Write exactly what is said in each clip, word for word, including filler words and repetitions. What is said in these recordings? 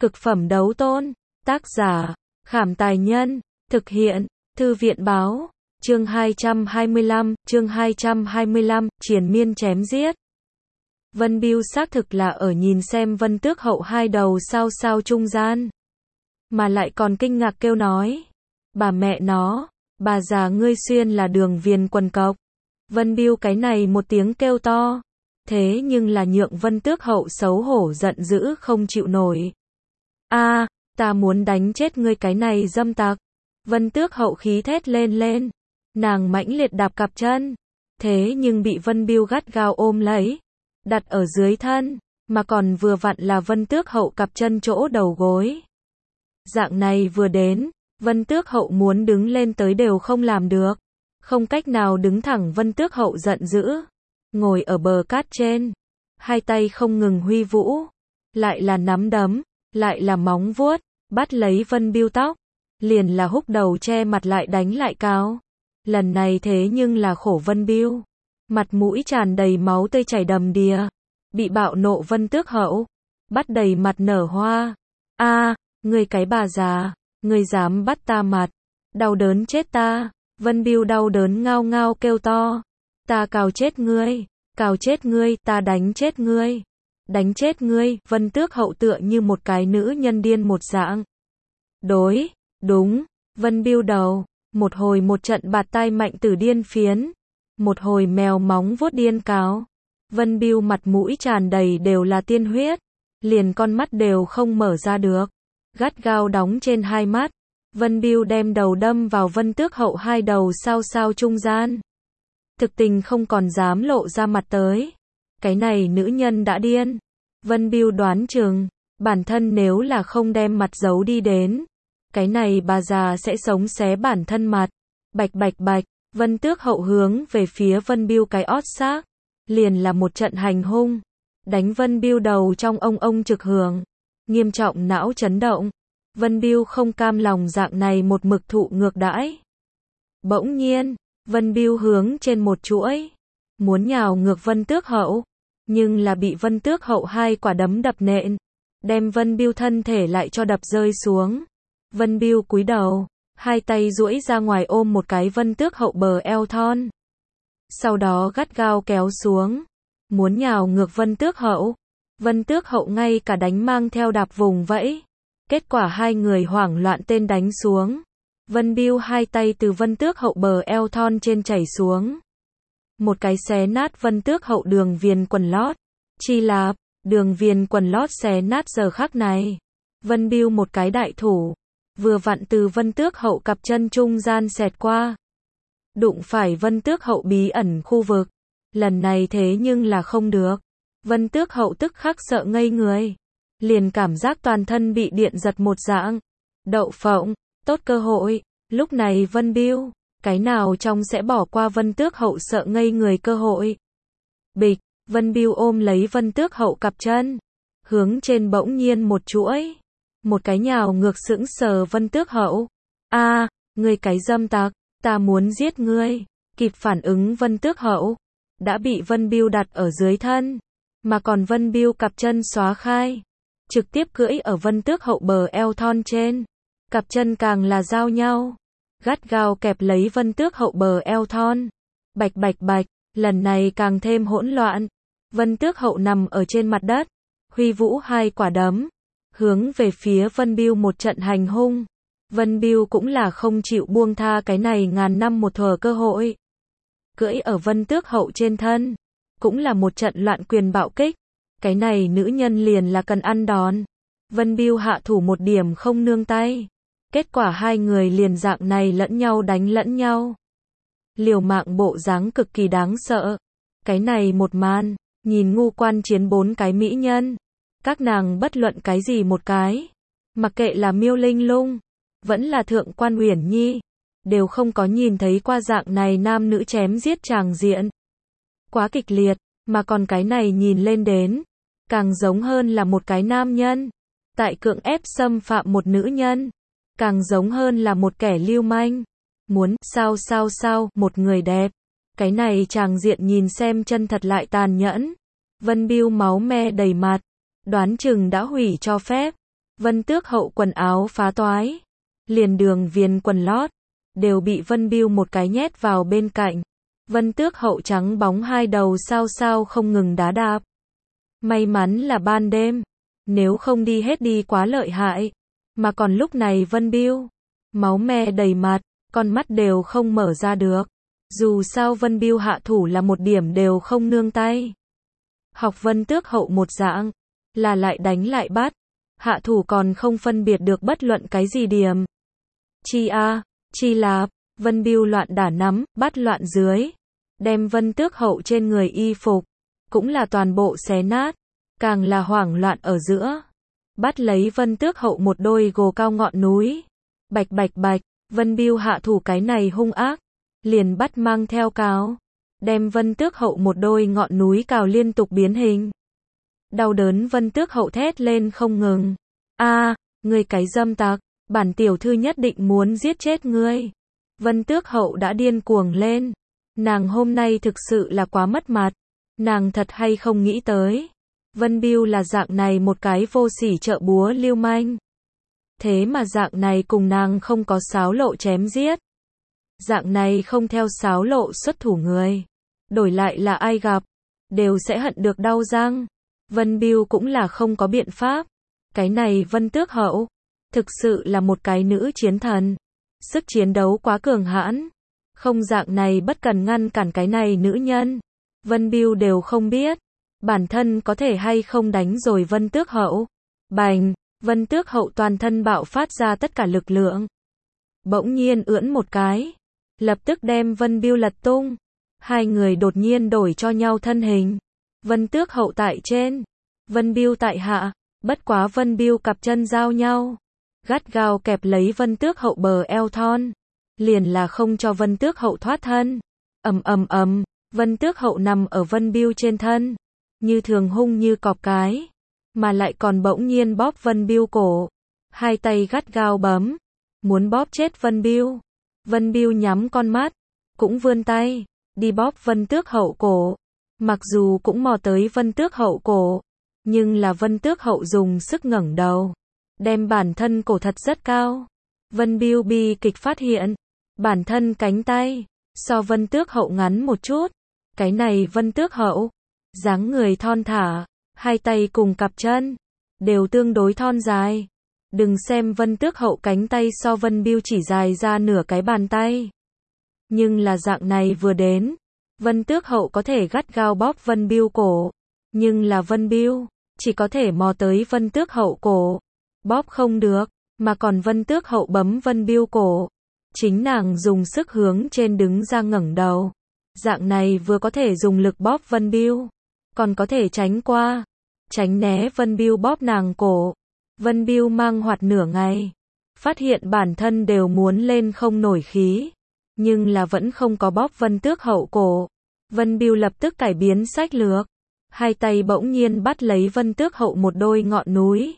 Cực phẩm đấu tôn. Tác giả, Khảm Tài Nhân. Thực hiện, Thư viện Báo. Chương hai trăm hai mươi lăm, chương hai trăm hai mươi lăm, triền miên chém giết. Vân Bưu xác thực là ở nhìn xem Vân Tước Hậu hai đầu sao sao trung gian. Mà lại còn kinh ngạc kêu nói. Bà mẹ nó, bà già ngươi xuyên là đường viền quần cộc. Vân Bưu cái này một tiếng kêu to. Thế nhưng là nhượng Vân Tước Hậu xấu hổ giận dữ không chịu nổi. A, ta muốn đánh chết ngươi cái này dâm tặc. Vân Tước Hậu khí thét lên lên. Nàng mãnh liệt đạp cặp chân. Thế nhưng bị Vân Bưu gắt gao ôm lấy. Đặt ở dưới thân. Mà còn vừa vặn là Vân Tước Hậu cặp chân chỗ đầu gối. Dạng này vừa đến. Vân Tước Hậu muốn đứng lên tới đều không làm được. Không cách nào đứng thẳng. Vân Tước Hậu giận dữ. Ngồi ở bờ cát trên. Hai tay không ngừng huy vũ. Lại là nắm đấm. Lại là móng vuốt. Bắt lấy Vân Bưu tóc. Liền là húc đầu che mặt lại đánh lại cao. Lần này thế nhưng là khổ Vân Bưu. Mặt mũi tràn đầy máu tươi chảy đầm đìa. Bị bạo nộ Vân Tước Hậu. Bắt đầy mặt nở hoa. A, ngươi cái bà già. Ngươi dám bắt ta mặt. Đau đớn chết ta. Vân Bưu đau đớn ngao ngao kêu to. Ta cào chết ngươi. Cào chết ngươi. Ta đánh chết ngươi. Đánh chết ngươi. Vân Tước Hậu tựa như một cái nữ nhân điên một dạng. Đối. Đúng. Vân Bưu đầu. Một hồi một trận bạt tai mạnh tử điên phiến. Một hồi mèo móng vuốt điên cáo. Vân Bưu mặt mũi tràn đầy đều là tiên huyết. Liền con mắt đều không mở ra được. Gắt gao đóng trên hai mắt. Vân Bưu đem đầu đâm vào Vân Tước Hậu hai đầu sao sao trung gian. Thực tình không còn dám lộ ra mặt tới. Cái này nữ nhân đã điên. Vân Bưu đoán chừng. Bản thân nếu là không đem mặt giấu đi đến. Cái này bà già sẽ sống xé bản thân mặt. Bạch bạch bạch. Vân Tước Hậu hướng về phía Vân Bưu cái ót xác. Liền là một trận hành hung. Đánh Vân Bưu đầu trong ông ông trực hưởng. Nghiêm trọng não chấn động. Vân Bưu không cam lòng dạng này một mực thụ ngược đãi. Bỗng nhiên, Vân Bưu hướng trên một chuỗi. Muốn nhào ngược Vân Tước Hậu. Nhưng là bị Vân Tước Hậu hai quả đấm đập nện. Đem Vân Bưu thân thể lại cho đập rơi xuống. Vân Bưu cúi đầu. Hai tay duỗi ra ngoài ôm một cái Vân Tước Hậu bờ eo thon. Sau đó gắt gao kéo xuống. Muốn nhào ngược Vân Tước Hậu. Vân Tước Hậu ngay cả đánh mang theo đạp vùng vẫy. Kết quả hai người hoảng loạn tên đánh xuống. Vân Bưu hai tay từ Vân Tước Hậu bờ eo thon trên chảy xuống. Một cái xé nát Vân Tước Hậu đường viền quần lót. Chi lạp, đường viền quần lót xé nát giờ khắc này. Vân Bưu một cái đại thủ. Vừa vặn từ Vân Tước Hậu cặp chân trung gian xẹt qua. Đụng phải Vân Tước Hậu bí ẩn khu vực. Lần này thế nhưng là không được. Vân Tước Hậu tức khắc sợ ngây người. Liền cảm giác toàn thân bị điện giật một dạng. Đậu phộng, tốt cơ hội. Lúc này Vân Bưu, cái nào trong sẽ bỏ qua Vân Tước Hậu sợ ngây người cơ hội. Bịch, Vân Bưu ôm lấy Vân Tước Hậu cặp chân. Hướng trên bỗng nhiên một chuỗi. Một cái nhào ngược sững sờ Vân Tước Hậu. A, ngươi cái dâm tặc, ta muốn giết ngươi. Kịp phản ứng Vân Tước Hậu. Đã bị Vân Bưu đặt ở dưới thân. Mà còn Vân Bưu cặp chân xóa khai. Trực tiếp cưỡi ở Vân Tước Hậu bờ eo thon trên. Cặp chân càng là giao nhau. Gắt gao kẹp lấy Vân Tước Hậu bờ eo thon. Bạch bạch bạch, lần này càng thêm hỗn loạn. Vân Tước Hậu nằm ở trên mặt đất. Huy vũ hai quả đấm. Hướng về phía Vân Bưu một trận hành hung. Vân Bưu cũng là không chịu buông tha cái này ngàn năm một thuở cơ hội. Cưỡi ở Vân Tước Hậu trên thân. Cũng là một trận loạn quyền bạo kích. Cái này nữ nhân liền là cần ăn đòn. Vân Bưu hạ thủ một điểm không nương tay. Kết quả hai người liền dạng này lẫn nhau đánh lẫn nhau. Liều mạng bộ dáng cực kỳ đáng sợ. Cái này một màn, nhìn ngu quan chiến bốn cái mỹ nhân. Các nàng bất luận cái gì một cái. Mặc kệ là Miêu Linh Lung, vẫn là Thượng quan Uyển Nhi. Đều không có nhìn thấy qua dạng này nam nữ chém giết tràng diện. Quá kịch liệt, mà còn cái này nhìn lên đến. Càng giống hơn là một cái nam nhân. Tại cưỡng ép xâm phạm một nữ nhân. Càng giống hơn là một kẻ lưu manh. Muốn, sao sao sao, một người đẹp. Cái này tràng diện nhìn xem chân thật lại tàn nhẫn. Vân Bưu máu me đầy mặt. Đoán chừng đã hủy cho phép. Vân Tước Hậu quần áo phá toái, liền đường viền quần lót, đều bị Vân Biêu một cái nhét vào bên cạnh. Vân Tước Hậu trắng bóng hai đầu sao sao không ngừng đá đạp. May mắn là ban đêm, nếu không đi hết đi quá lợi hại. Mà còn lúc này Vân Biêu, máu me đầy mặt, con mắt đều không mở ra được. Dù sao Vân Biêu hạ thủ là một điểm đều không nương tay. Học Vân Tước Hậu một dạng, là lại đánh lại bắt. Hạ thủ còn không phân biệt được bất luận cái gì điểm. Chi a, chi lạp, Vân Biêu loạn đả nắm, bắt loạn dưới. Đem Vân Tước Hậu trên người y phục, cũng là toàn bộ xé nát, càng là hoảng loạn ở giữa. Bắt lấy Vân Tước Hậu một đôi gồ cao ngọn núi. Bạch bạch bạch, Vân Biêu hạ thủ cái này hung ác, liền bắt mang theo cáo. Đem Vân Tước Hậu một đôi ngọn núi cào liên tục biến hình. Đau đớn Vân Tước Hậu thét lên không ngừng. A, à, ngươi cái dâm tặc, bản tiểu thư nhất định muốn giết chết ngươi. Vân Tước Hậu đã điên cuồng lên. Nàng hôm nay thực sự là quá mất mặt. Nàng thật hay không nghĩ tới. Vân Biêu là dạng này một cái vô sỉ trợ búa lưu manh. Thế mà dạng này cùng nàng không có xáo lộ chém giết. Dạng này không theo xáo lộ xuất thủ người. Đổi lại là ai gặp, đều sẽ hận được đau răng. Vân Biêu cũng là không có biện pháp. Cái này Vân Tước Hậu, thực sự là một cái nữ chiến thần. Sức chiến đấu quá cường hãn. Không dạng này bất cần ngăn cản cái này nữ nhân. Vân Biêu đều không biết. Bản thân có thể hay không đánh rồi Vân Tước Hậu. Bành, Vân Tước Hậu toàn thân bạo phát ra tất cả lực lượng. Bỗng nhiên ưỡn một cái. Lập tức đem Vân Biêu lật tung. Hai người đột nhiên đổi cho nhau thân hình. Vân Tước Hậu tại trên. Vân Biêu tại hạ. Bất quá Vân Biêu cặp chân giao nhau. Gắt gao kẹp lấy Vân Tước Hậu bờ eo thon. Liền là không cho Vân Tước Hậu thoát thân. Ầm ầm ầm, Vân Tước Hậu nằm ở Vân Biêu trên thân. Như thường hung như cọp cái. Mà lại còn bỗng nhiên bóp Vân Biêu cổ. Hai tay gắt gao bấm. Muốn bóp chết Vân Biêu. Vân Biêu nhắm con mắt. Cũng vươn tay. Đi bóp Vân Tước Hậu cổ. Mặc dù cũng mò tới Vân Tước Hậu cổ. Nhưng là Vân Tước Hậu dùng sức ngẩng đầu. Đem bản thân cổ thật rất cao. Vân Biêu bi kịch phát hiện. Bản thân cánh tay. So Vân Tước Hậu ngắn một chút. Cái này Vân Tước Hậu. Dáng người thon thả. Hai tay cùng cặp chân. Đều tương đối thon dài. Đừng xem Vân Tước Hậu cánh tay so Vân Biêu chỉ dài ra nửa cái bàn tay. Nhưng là dạng này vừa đến. Vân Tước Hậu có thể gắt gao bóp Vân Biêu cổ. Nhưng là Vân Biêu chỉ có thể mò tới Vân Tước Hậu cổ. Bóp không được. Mà còn Vân Tước Hậu bấm Vân Biêu cổ. Chính nàng dùng sức hướng trên đứng ra ngẩng đầu. Dạng này vừa có thể dùng lực bóp Vân Biêu. Còn có thể tránh qua. Tránh né Vân Biêu bóp nàng cổ. Vân Biêu mang hoạt nửa ngày. Phát hiện bản thân đều muốn lên không nổi khí. Nhưng là vẫn không có bóp Vân Tước Hậu cổ. Vân Biêu lập tức cải biến sách lược. Hai tay bỗng nhiên bắt lấy Vân Tước Hậu một đôi ngọn núi.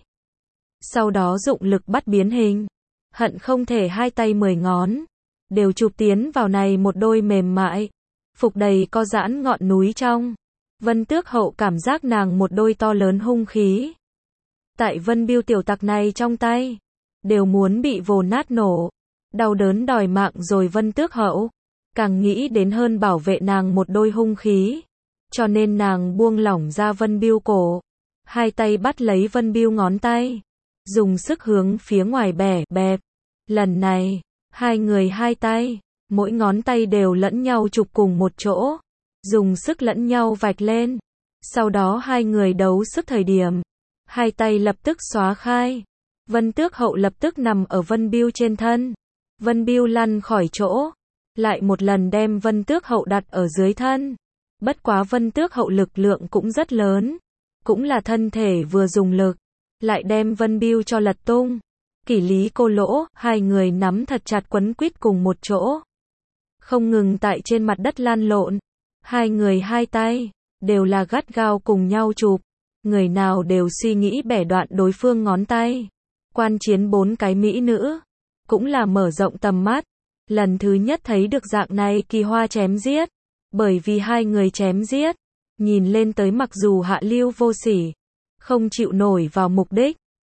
Sau đó dụng lực bắt biến hình. Hận không thể hai tay mười ngón. Đều chụp tiến vào này một đôi mềm mại. Phục đầy co giãn ngọn núi trong. Vân Tước Hậu cảm giác nàng một đôi to lớn hung khí. Tại Vân Biêu tiểu tặc này trong tay. Đều muốn bị vồ nát nổ. Đau đớn đòi mạng rồi Vân Tước Hậu. Càng nghĩ đến hơn bảo vệ nàng một đôi hung khí. Cho nên nàng buông lỏng ra Vân Biêu cổ. Hai tay bắt lấy Vân Biêu ngón tay. Dùng sức hướng phía ngoài bẻ bẹp. Lần này, hai người hai tay. Mỗi ngón tay đều lẫn nhau chụp cùng một chỗ. Dùng sức lẫn nhau vạch lên. Sau đó hai người đấu sức thời điểm. Hai tay lập tức xóa khai. Vân Tước Hậu lập tức nằm ở Vân Biêu trên thân. Vân Biêu lăn khỏi chỗ. Lại một lần đem Vân Tước Hậu đặt ở dưới thân. Bất quá Vân Tước Hậu lực lượng cũng rất lớn. Cũng là thân thể vừa dùng lực. Lại đem Vân Biêu cho lật tung. Kỷ Lý Cô Lỗ, hai người nắm thật chặt quấn quýt cùng một chỗ. Không ngừng tại trên mặt đất lăn lộn. Hai người hai tay, đều là gắt gao cùng nhau chụp. Người nào đều suy nghĩ bẻ đoạn đối phương ngón tay. Quan chiến bốn cái mỹ nữ. Cũng là mở rộng tầm mắt. Lần thứ nhất thấy được dạng này kỳ hoa chém giết. Bởi vì hai người chém giết. Nhìn lên tới mặc dù hạ lưu vô sỉ. Không chịu nổi vào mục đích.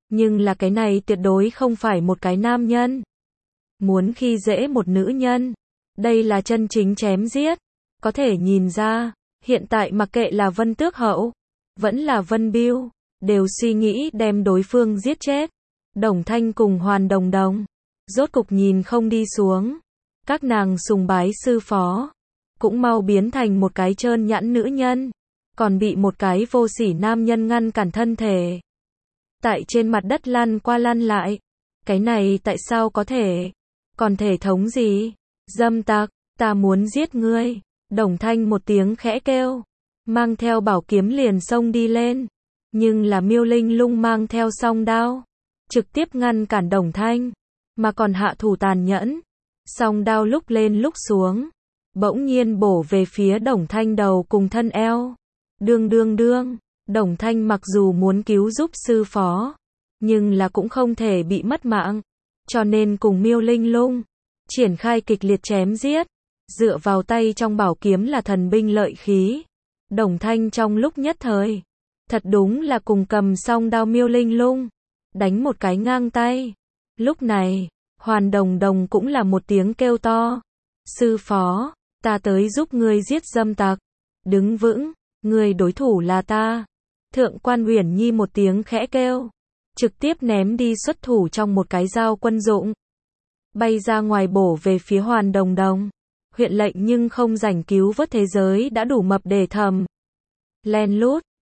Nhưng là cái này tuyệt đối không phải một cái nam nhân. Muốn khi dễ một nữ nhân. Đây là chân chính chém giết. Có thể nhìn ra, hiện tại mặc kệ là Vân Tước Hậu, vẫn là Vân Biêu, đều suy nghĩ đem đối phương giết chết. Đồng Thanh cùng Hoàn Đồng Đồng, rốt cục nhìn không đi xuống. Các nàng sùng bái sư phó, cũng mau biến thành một cái trơn nhẵn nữ nhân, còn bị một cái vô sỉ nam nhân ngăn cản thân thể. Tại trên mặt đất lăn qua lăn lại. Cái này tại sao có thể? Còn thể thống gì? Dâm tặc, ta muốn giết ngươi. Đồng Thanh một tiếng khẽ kêu, mang theo bảo kiếm liền xông đi lên. Nhưng là Miêu Linh Lung mang theo song đao, trực tiếp ngăn cản Đồng Thanh, mà còn hạ thủ tàn nhẫn. Song đao lúc lên lúc xuống, bỗng nhiên bổ về phía Đồng Thanh đầu cùng thân eo. Đương đương đương, Đồng Thanh mặc dù muốn cứu giúp sư phó, nhưng là cũng không thể bị mất mạng, cho nên cùng Miêu Linh Lung triển khai kịch liệt chém giết. Dựa vào tay trong bảo kiếm là thần binh lợi khí. Đồng Thanh trong lúc nhất thời, thật đúng là cùng cầm song đao Miêu Linh Lung đánh một cái ngang tay. Lúc này, Hoàn Đồng Đồng cũng là một tiếng kêu to. Sư phó, ta tới giúp ngươi giết dâm tặc. Đứng vững, ngươi đối thủ là ta. Thượng quan Uyển Nhi một tiếng khẽ kêu, trực tiếp ném đi xuất thủ trong một cái dao quân dụng, bay ra ngoài bổ về phía Hoàn Đồng Đồng. Huyện lệnh nhưng không rảnh cứu vớt thế giới đã đủ mập để thầm. Len lút,